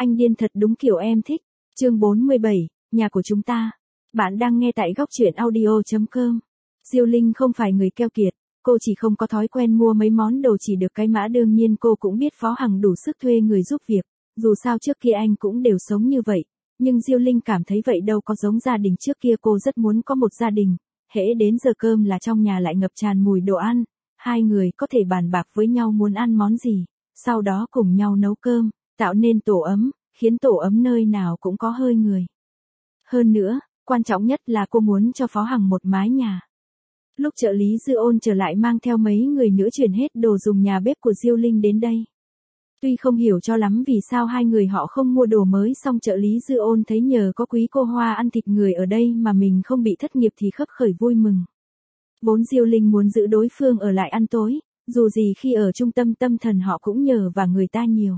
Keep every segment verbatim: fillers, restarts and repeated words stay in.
Anh điên thật đúng kiểu em thích. Chương bốn mươi bảy, nhà của chúng ta. Bạn đang nghe tại góc truyện audio chấm com. Diêu Linh không phải người keo kiệt, cô chỉ không có thói quen mua mấy món đồ chỉ được cái mã, đương nhiên cô cũng biết Phó Hằng đủ sức thuê người giúp việc, dù sao trước kia anh cũng đều sống như vậy, nhưng Diêu Linh cảm thấy vậy đâu có giống gia đình trước kia, cô rất muốn có một gia đình, hễ đến giờ cơm là trong nhà lại ngập tràn mùi đồ ăn, hai người có thể bàn bạc với nhau muốn ăn món gì, sau đó cùng nhau nấu cơm, tạo nên tổ ấm, khiến tổ ấm nơi nào cũng có hơi người. Hơn nữa, quan trọng nhất là cô muốn cho Phó Hằng một mái nhà. Lúc trợ lý Dư Ôn trở lại mang theo mấy người nữa chuyển hết đồ dùng nhà bếp của Diêu Linh đến đây. Tuy không hiểu cho lắm vì sao hai người họ không mua đồ mới, song trợ lý Dư Ôn thấy nhờ có quý cô Hoa ăn thịt người ở đây mà mình không bị thất nghiệp thì khấp khởi vui mừng. Vốn Diêu Linh muốn giữ đối phương ở lại ăn tối, dù gì khi ở trung tâm tâm thần họ cũng nhờ và người ta nhiều.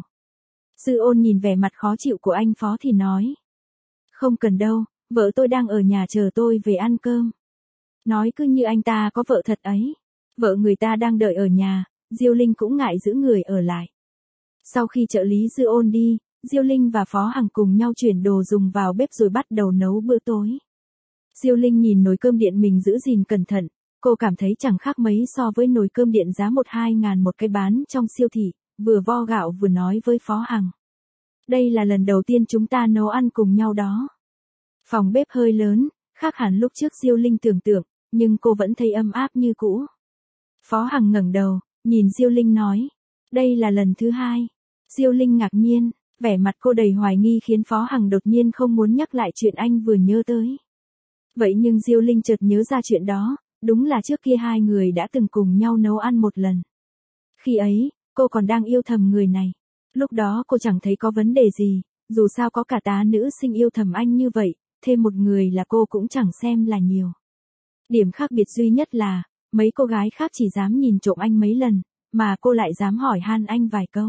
Dư Ôn nhìn vẻ mặt khó chịu của anh Phó thì nói. Không cần đâu, vợ tôi đang ở nhà chờ tôi về ăn cơm. Nói cứ như anh ta có vợ thật ấy. Vợ người ta đang đợi ở nhà, Diêu Linh cũng ngại giữ người ở lại. Sau khi trợ lý Dư Ôn đi, Diêu Linh và Phó Hằng cùng nhau chuyển đồ dùng vào bếp rồi bắt đầu nấu bữa tối. Diêu Linh nhìn nồi cơm điện mình giữ gìn cẩn thận, cô cảm thấy chẳng khác mấy so với nồi cơm điện giá một hai ngàn một cái bán trong siêu thị, vừa vo gạo vừa nói với Phó Hằng. Đây là lần đầu tiên chúng ta nấu ăn cùng nhau đó. Phòng bếp hơi lớn, khác hẳn lúc trước Diêu Linh tưởng tượng, nhưng cô vẫn thấy ấm áp như cũ. Phó Hằng ngẩng đầu, nhìn Diêu Linh nói, đây là lần thứ hai. Diêu Linh ngạc nhiên, vẻ mặt cô đầy hoài nghi khiến Phó Hằng đột nhiên không muốn nhắc lại chuyện anh vừa nhớ tới. Vậy nhưng Diêu Linh chợt nhớ ra chuyện đó, đúng là trước kia hai người đã từng cùng nhau nấu ăn một lần. Khi ấy, cô còn đang yêu thầm người này. Lúc đó cô chẳng thấy có vấn đề gì, dù sao có cả tá nữ sinh yêu thầm anh như vậy, thêm một người là cô cũng chẳng xem là nhiều. Điểm khác biệt duy nhất là, mấy cô gái khác chỉ dám nhìn trộm anh mấy lần, mà cô lại dám hỏi han anh vài câu.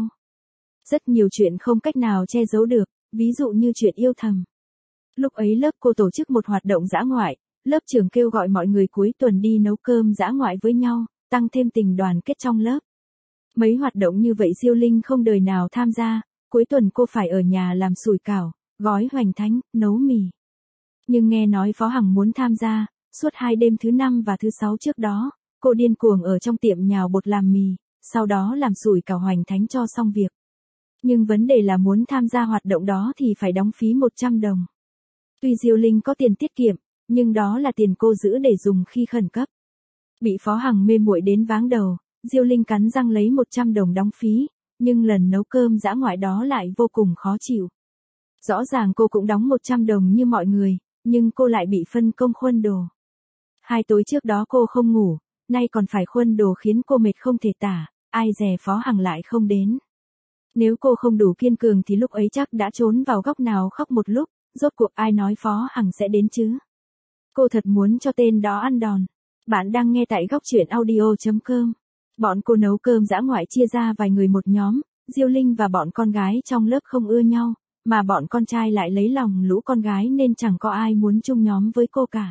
Rất nhiều chuyện không cách nào che giấu được, ví dụ như chuyện yêu thầm. Lúc ấy lớp cô tổ chức một hoạt động dã ngoại, lớp trưởng kêu gọi mọi người cuối tuần đi nấu cơm dã ngoại với nhau, tăng thêm tình đoàn kết trong lớp. Mấy hoạt động như vậy Diêu Linh không đời nào tham gia, cuối tuần cô phải ở nhà làm sủi cảo, gói hoành thánh, nấu mì. Nhưng nghe nói Phó Hằng muốn tham gia, suốt hai đêm thứ năm và thứ sáu trước đó, cô điên cuồng ở trong tiệm nhào bột làm mì, sau đó làm sủi cảo hoành thánh cho xong việc. Nhưng vấn đề là muốn tham gia hoạt động đó thì phải đóng phí một trăm đồng. Tuy Diêu Linh có tiền tiết kiệm, nhưng đó là tiền cô giữ để dùng khi khẩn cấp. Bị Phó Hằng mê muội đến váng đầu, Diêu Linh cắn răng lấy một trăm đồng đóng phí, nhưng lần nấu cơm dã ngoại đó lại vô cùng khó chịu. Rõ ràng cô cũng đóng một trăm đồng như mọi người, nhưng cô lại bị phân công khuân đồ. Hai tối trước đó cô không ngủ, nay còn phải khuân đồ khiến cô mệt không thể tả, ai dè Phó Hằng lại không đến. Nếu cô không đủ kiên cường thì lúc ấy chắc đã trốn vào góc nào khóc một lúc, rốt cuộc ai nói Phó Hằng sẽ đến chứ. Cô thật muốn cho tên đó ăn đòn. Bạn đang nghe tại góc truyện audio chấm com. Bọn cô nấu cơm dã ngoại chia ra vài người một nhóm, Diêu Linh và bọn con gái trong lớp không ưa nhau, mà bọn con trai lại lấy lòng lũ con gái nên chẳng có ai muốn chung nhóm với cô cả.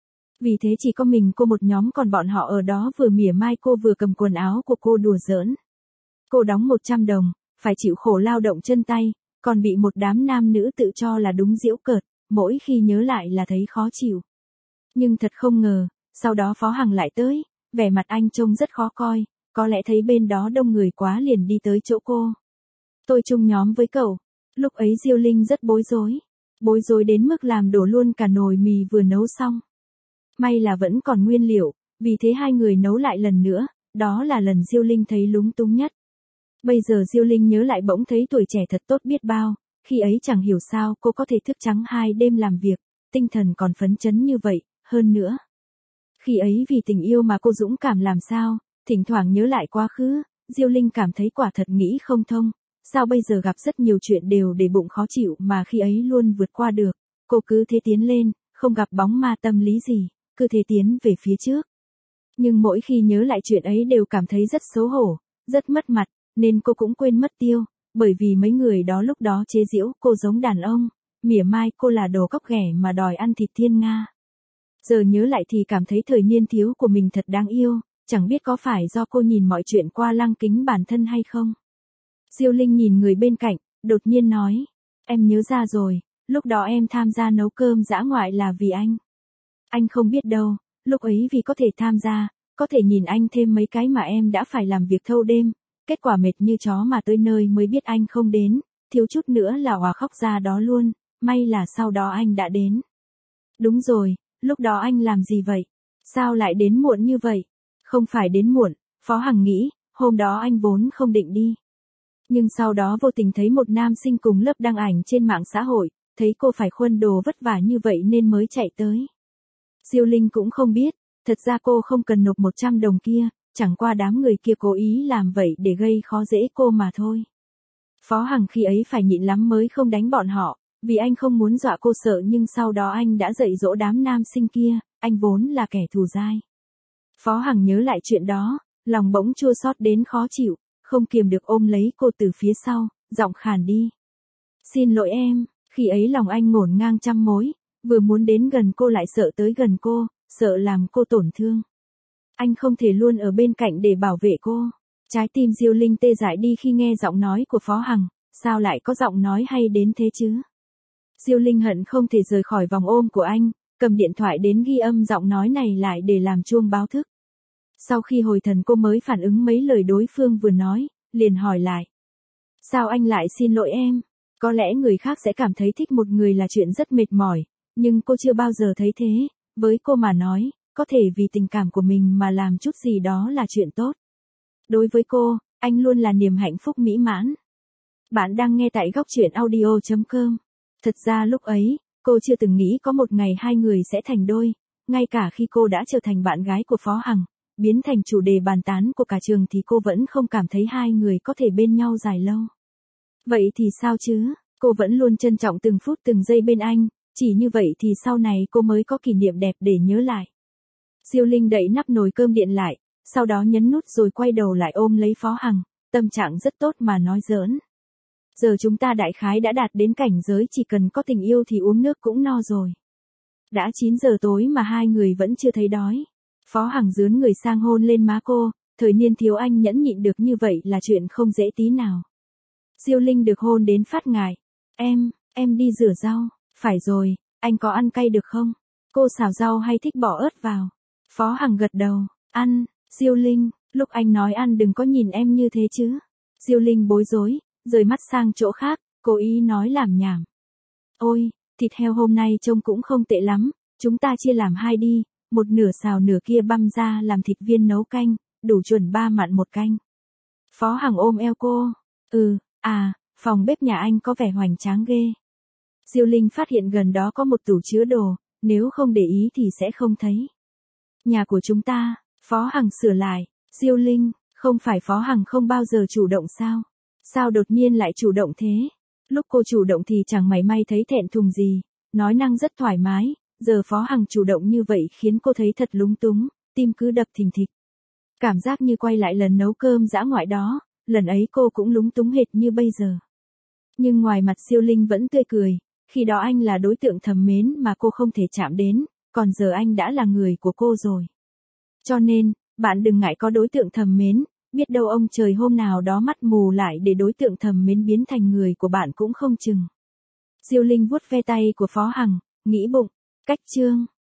Vì thế chỉ có mình cô một nhóm, còn bọn họ ở đó vừa mỉa mai cô vừa cầm quần áo của cô đùa giỡn. Cô đóng một trăm đồng, phải chịu khổ lao động chân tay, còn bị một đám nam nữ tự cho là đúng giễu cợt, mỗi khi nhớ lại là thấy khó chịu. Nhưng thật không ngờ, sau đó Phó Hằng lại tới, vẻ mặt anh trông rất khó coi, có lẽ thấy bên đó đông người quá liền đi tới chỗ cô. Tôi chung nhóm với cậu. Lúc ấy Diêu Linh rất bối rối, bối rối đến mức làm đổ luôn cả nồi mì vừa nấu xong. May là vẫn còn nguyên liệu, vì thế hai người nấu lại lần nữa, đó là lần Diêu Linh thấy lúng túng nhất. Bây giờ Diêu Linh nhớ lại bỗng thấy tuổi trẻ thật tốt biết bao, khi ấy chẳng hiểu sao cô có thể thức trắng hai đêm làm việc, tinh thần còn phấn chấn như vậy, hơn nữa. Khi ấy vì tình yêu mà cô dũng cảm làm sao, thỉnh thoảng nhớ lại quá khứ, Diêu Linh cảm thấy quả thật nghĩ không thông, sao bây giờ gặp rất nhiều chuyện đều để bụng khó chịu mà khi ấy luôn vượt qua được, cô cứ thế tiến lên, không gặp bóng ma tâm lý gì, cứ thế tiến về phía trước. Nhưng mỗi khi nhớ lại chuyện ấy đều cảm thấy rất xấu hổ, rất mất mặt, nên cô cũng quên mất tiêu, bởi vì mấy người đó lúc đó chế giễu cô giống đàn ông, mỉa mai cô là đồ cóc ghẻ mà đòi ăn thịt thiên nga. Giờ nhớ lại thì cảm thấy thời niên thiếu của mình thật đáng yêu, chẳng biết có phải do cô nhìn mọi chuyện qua lăng kính bản thân hay không. Diêu Linh nhìn người bên cạnh, đột nhiên nói, Em nhớ ra rồi, lúc đó em tham gia nấu cơm dã ngoại là vì anh. Anh không biết đâu, lúc ấy vì có thể tham gia, có thể nhìn anh thêm mấy cái mà em đã phải làm việc thâu đêm, kết quả mệt như chó mà tới nơi mới biết anh không đến, thiếu chút nữa là òa khóc ra đó luôn, may là sau đó anh đã đến. Đúng rồi, lúc đó anh làm gì vậy? Sao lại đến muộn như vậy? Không phải đến muộn, Phó Hằng nghĩ, hôm đó anh vốn không định đi. Nhưng sau đó vô tình thấy một nam sinh cùng lớp đăng ảnh trên mạng xã hội, thấy cô phải khuân đồ vất vả như vậy nên mới chạy tới. Diêu Linh cũng không biết, thật ra cô không cần nộp một trăm đồng kia, chẳng qua đám người kia cố ý làm vậy để gây khó dễ cô mà thôi. Phó Hằng khi ấy phải nhịn lắm mới không đánh bọn họ, vì anh không muốn dọa cô sợ nhưng sau đó anh đã dạy dỗ đám nam sinh kia, anh vốn là kẻ thù dai. Phó Hằng nhớ lại chuyện đó, lòng bỗng chua xót đến khó chịu, không kiềm được ôm lấy cô từ phía sau, giọng khàn đi. Xin lỗi em, khi ấy lòng anh ngổn ngang trăm mối, vừa muốn đến gần cô lại sợ tới gần cô, sợ làm cô tổn thương. Anh không thể luôn ở bên cạnh để bảo vệ cô. Trái tim Diêu Linh tê dại đi khi nghe giọng nói của Phó Hằng, sao lại có giọng nói hay đến thế chứ? Diêu Linh hận không thể rời khỏi vòng ôm của anh, cầm điện thoại đến ghi âm giọng nói này lại để làm chuông báo thức. Sau khi hồi thần cô mới phản ứng mấy lời đối phương vừa nói, liền hỏi lại. Sao anh lại xin lỗi em? Có lẽ người khác sẽ cảm thấy thích một người là chuyện rất mệt mỏi, nhưng cô chưa bao giờ thấy thế, với cô mà nói, có thể vì tình cảm của mình mà làm chút gì đó là chuyện tốt. Đối với cô, anh luôn là niềm hạnh phúc mỹ mãn. Bạn đang nghe tại góc truyện audio chấm com. Thật ra lúc ấy, cô chưa từng nghĩ có một ngày hai người sẽ thành đôi, ngay cả khi cô đã trở thành bạn gái của Phó Hằng, biến thành chủ đề bàn tán của cả trường thì cô vẫn không cảm thấy hai người có thể bên nhau dài lâu. Vậy thì sao chứ, cô vẫn luôn trân trọng từng phút từng giây bên anh, chỉ như vậy thì sau này cô mới có kỷ niệm đẹp để nhớ lại. Diêu Linh đậy nắp nồi cơm điện lại, sau đó nhấn nút rồi quay đầu lại ôm lấy Phó Hằng, tâm trạng rất tốt mà nói giỡn. Giờ chúng ta đại khái đã đạt đến cảnh giới chỉ cần có tình yêu thì uống nước cũng no rồi. Đã chín giờ tối mà hai người vẫn chưa thấy đói. Phó Hằng dướn người sang hôn lên má cô, thời niên thiếu anh nhẫn nhịn được như vậy là chuyện không dễ tí nào. Diêu Linh được hôn đến phát ngại. Em, em đi rửa rau, phải rồi, anh có ăn cay được không? Cô xào rau hay thích bỏ ớt vào? Phó Hằng gật đầu, ăn. Diêu Linh, lúc anh nói ăn đừng có nhìn em như thế chứ. Diêu Linh bối rối, rời mắt sang chỗ khác, cố ý nói làm nhảm. Ôi, thịt heo hôm nay trông cũng không tệ lắm, chúng ta chia làm hai đi, một nửa xào nửa kia băm ra làm thịt viên nấu canh, đủ chuẩn ba mặn một canh. Phó Hằng ôm eo cô, ừ, à, phòng bếp nhà anh có vẻ hoành tráng ghê. Diêu Linh phát hiện gần đó có một tủ chứa đồ, nếu không để ý thì sẽ không thấy. Nhà của chúng ta, Phó Hằng sửa lại, Diêu Linh, không phải Phó Hằng không bao giờ chủ động sao? Sao đột nhiên lại chủ động thế? Lúc cô chủ động thì chẳng mảy may thấy thẹn thùng gì, nói năng rất thoải mái, giờ Phó Hằng chủ động như vậy khiến cô thấy thật lúng túng, tim cứ đập thình thịch. Cảm giác như quay lại lần nấu cơm dã ngoại đó, lần ấy cô cũng lúng túng hệt như bây giờ. Nhưng ngoài mặt Diêu Linh vẫn tươi cười, khi đó anh là đối tượng thầm mến mà cô không thể chạm đến, còn giờ anh đã là người của cô rồi. Cho nên, bạn đừng ngại có đối tượng thầm mến, biết đâu ông trời hôm nào đó mắt mù lại để đối tượng thầm mến biến thành người của bạn cũng không chừng. Diêu Linh vuốt ve tay của Phó Hằng, nghĩ bụng, cách chương.